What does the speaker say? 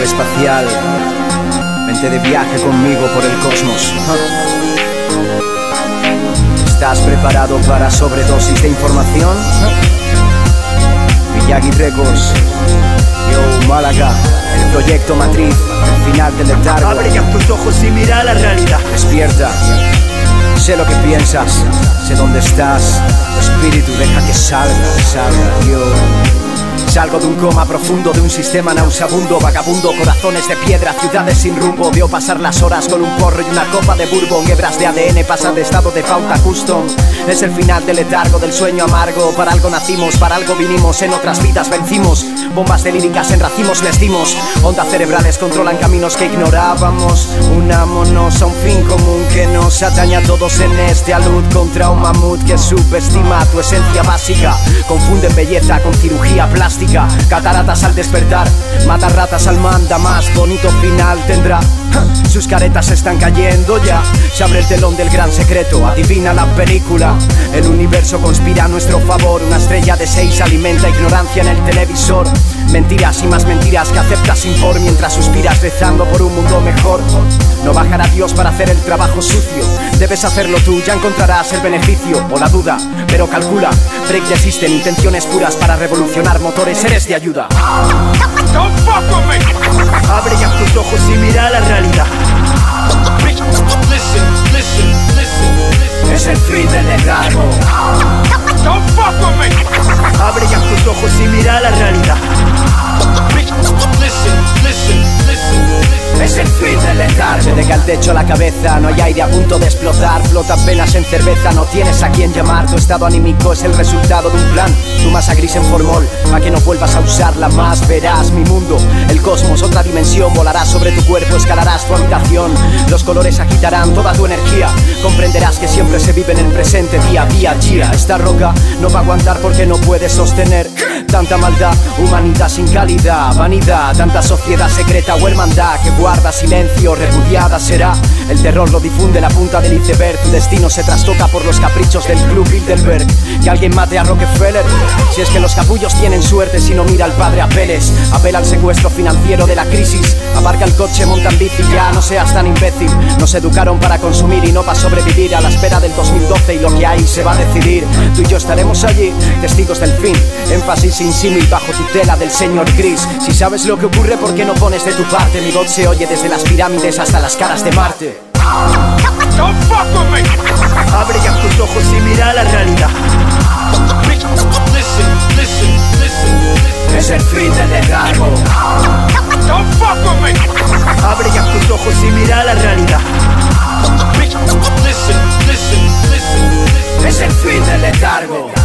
nave espacial. Vente de viaje conmigo por el cosmos. ¿Estás preparado para sobredosis de información? Miyagi Records, Yo Málaga, el proyecto matriz, el final del letargo. Abre ya tus ojos y mira la realidad. Despierta, sé lo que piensas, sé dónde estás. Tu espíritu deja que salga. Yo salgo de un coma profundo, de un sistema nauseabundo, vagabundo, corazones de piedra, ciudades sin rumbo. Veo pasar las horas con un porro y una copa de bourbon. Hebras de ADN pasan de estado de pauta custom. Es el final del letargo, del sueño amargo. Para algo nacimos, para algo vinimos, en otras vidas vencimos. Bombas de líricas en racimos les dimos. Ondas cerebrales controlan caminos que ignorábamos. Unámonos a un fin común que nos atañe a todos en este alud. Contra un mamut que subestima tu esencia básica. Confunden belleza con cirugía plástica. Cataratas al despertar, mata ratas al manda. Más bonito final tendrá. Sus caretas están cayendo ya. Se abre el telón del gran secreto, adivina la película. El universo conspira a nuestro favor. Una estrella de 6 alimenta ignorancia en el televisor. Mentiras y más mentiras que aceptas sin por. Mientras suspiras rezando por un mundo mejor. No bajará Dios para hacer el trabajo sucio. Debes hacerlo tú, ya encontrarás el beneficio o la duda, pero calcula, break ya existen intenciones puras para revolucionar motores, eres de ayuda. Abre ya tus ojos y mira la realidad. Es el fin del letargo. Abre ya tus ojos y mira la realidad. Es el fin del letargo. Se deja el techo a la cabeza, no hay aire a punto de explotar. Flota apenas en cerveza, no tienes a quien llamar. Tu estado anímico es el resultado de un plan. Tu masa gris en formol, pa' que no vuelvas a usarla más. Verás mi mundo, el cosmos, otra dimensión. Volarás sobre tu cuerpo, escalarás tu habitación. Los colores agitarán toda tu energía. Comprenderás que siempre se vive en el presente, día a día. Esta roca no va a aguantar porque no puede sostener tanta maldad, humanidad sin calidad, vanidad, tanta sociedad secreta o hermandad que guarda silencio, repudiada será. El terror lo difunde la punta del iceberg. Tu destino se trastoca por los caprichos del Club Bilderberg. Que alguien mate a Rockefeller, si es que los capullos tienen suerte. Si no, mira al padre Apeles. Apela al secuestro financiero de la crisis. Aparca el coche, monta en bici, ya no seas tan imbécil. Nos educaron para consumir y no para sobrevivir. A la espera del 2012 y lo que hay se va a decidir. Tú y yo estaremos allí, testigos del fin. Énfasis sin símil bajo tutela del señor Gris. Si sabes lo que ocurre, ¿por qué no pones de tu parte? Mi voz se oye desde las pirámides hasta las caras de Marte. Abre ya tus ojos y mira la realidad. Es el fin del letargo. Abre ya tus ojos y mira la realidad. Es el fin del letargo.